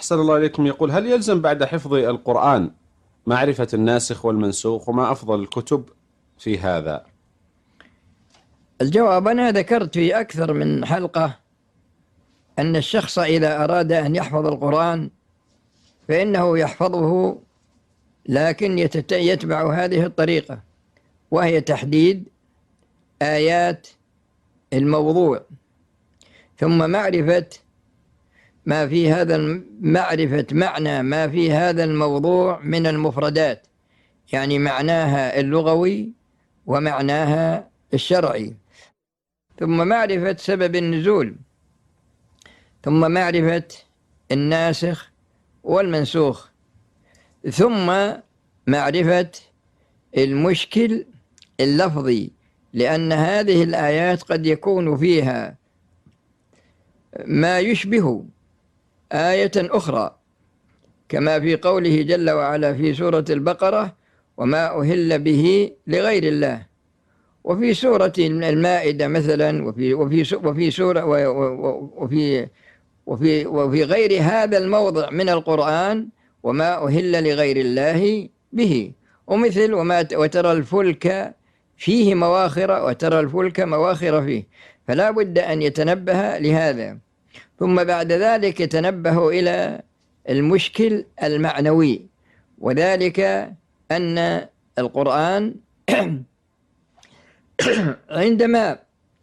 أحسن الله إليكم. يقول: هل يلزم بعد حفظ القرآن معرفة الناسخ والمنسوخ، وما أفضل الكتب في هذا؟ الجواب: أنا ذكرت في أكثر من حلقة أن الشخص إذا أراد أن يحفظ القرآن فإنه يحفظه، لكن يتبع هذه الطريقة، وهي تحديد آيات الموضوع، ثم معرفة معنى ما في هذا الموضوع من المفردات، يعني معناها اللغوي ومعناها الشرعي، ثم معرفة سبب النزول، ثم معرفة الناسخ والمنسوخ، ثم معرفة المشكل اللفظي، لأن هذه الآيات قد يكون فيها ما يشبه آية أخرى، كما في قوله جل وعلا في سورة البقرة: وما أهل به لغير الله. وفي سورة المائدة مثلا، وفي غير هذا الموضع من القرآن: وما أهل لغير الله به. ومثل وترى الفلك فيه مواخر، وترى الفلك مواخر فيه. فلا بد أن يتنبه لهذا، ثم بعد ذلك يتنبه إلى المشكل المعنوي، وذلك أن القرآن عندما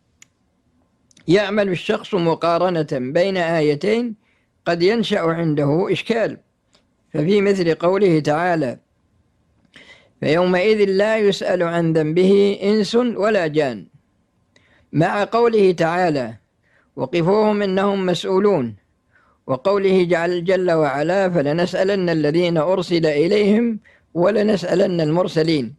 يعمل الشخص مقارنة بين آيتين قد ينشأ عنده إشكال. ففي مثل قوله تعالى: فيومئذ لا يسأل عن ذنبه إنس ولا جان، مع قوله تعالى: وقفوهم إنهم مسؤولون، وقوله جل وعلا: فلنسألن الذين أرسل إليهم ولنسألن المرسلين.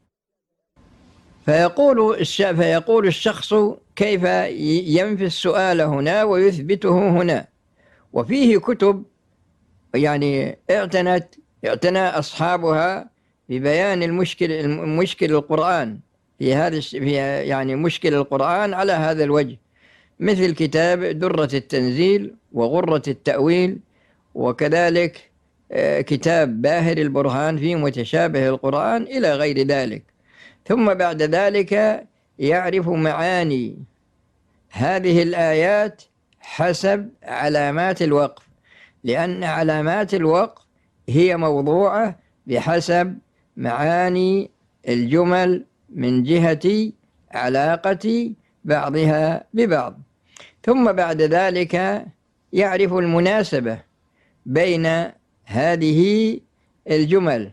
فيقول الشخص: كيف ينفي السؤال هنا ويثبته هنا؟ وفيه كتب يعني اعتنى أصحابها ببيان المشكل القرآن يعني مشكل القرآن على هذا الوجه، مثل كتاب درة التنزيل وغرة التأويل، وكذلك كتاب باهر البرهان في متشابه القرآن إلى غير ذلك. ثم بعد ذلك يعرف معاني هذه الآيات حسب علامات الوقف، لأن علامات الوقف هي موضوعة بحسب معاني الجمل من جهة علاقة بعضها ببعض. ثم بعد ذلك يعرف المناسبة بين هذه الجمل،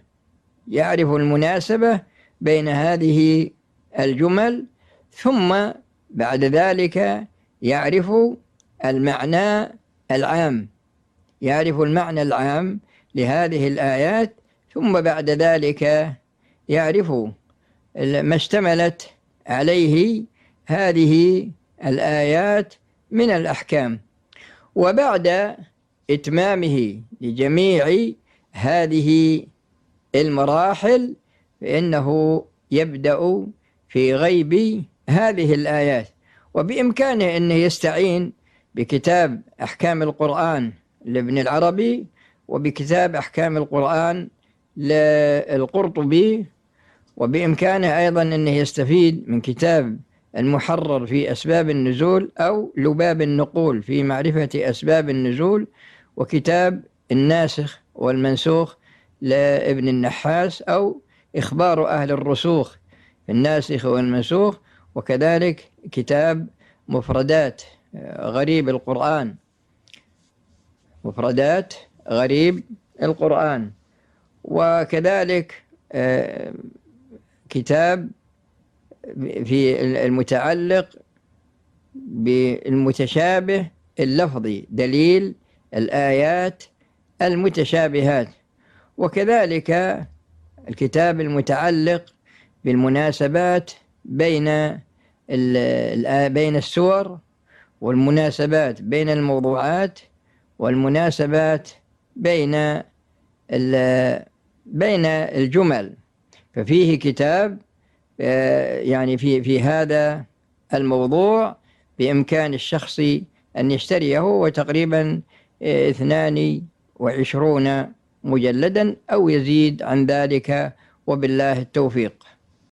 ثم بعد ذلك يعرف المعنى العام لهذه الآيات، ثم بعد ذلك يعرف ما اشتملت عليه هذه الآيات من الأحكام. وبعد إتمامه لجميع هذه المراحل فإنه يبدأ في غيب هذه الآيات، وبإمكانه أن يستعين بكتاب أحكام القرآن لابن العربي، وبكتاب أحكام القرآن للقرطبي، وبإمكانه أيضا أن يستفيد من كتاب المحرر في أسباب النزول، أو لباب النقول في معرفة أسباب النزول، وكتاب الناسخ والمنسوخ لابن النحاس، أو إخبار أهل الرسوخ في الناسخ والمنسوخ، وكذلك كتاب مفردات غريب القرآن، وكذلك كتاب في المتعلق بالمتشابه اللفظي، دليل الآيات المتشابهات، وكذلك الكتاب المتعلق بالمناسبات بين السور، والمناسبات بين الموضوعات، والمناسبات بين الجمل. ففيه كتاب يعني في هذا الموضوع بإمكان الشخص أن يشتريه، وتقريبا 22 120 مجلدا أو يزيد عن ذلك، وبالله التوفيق.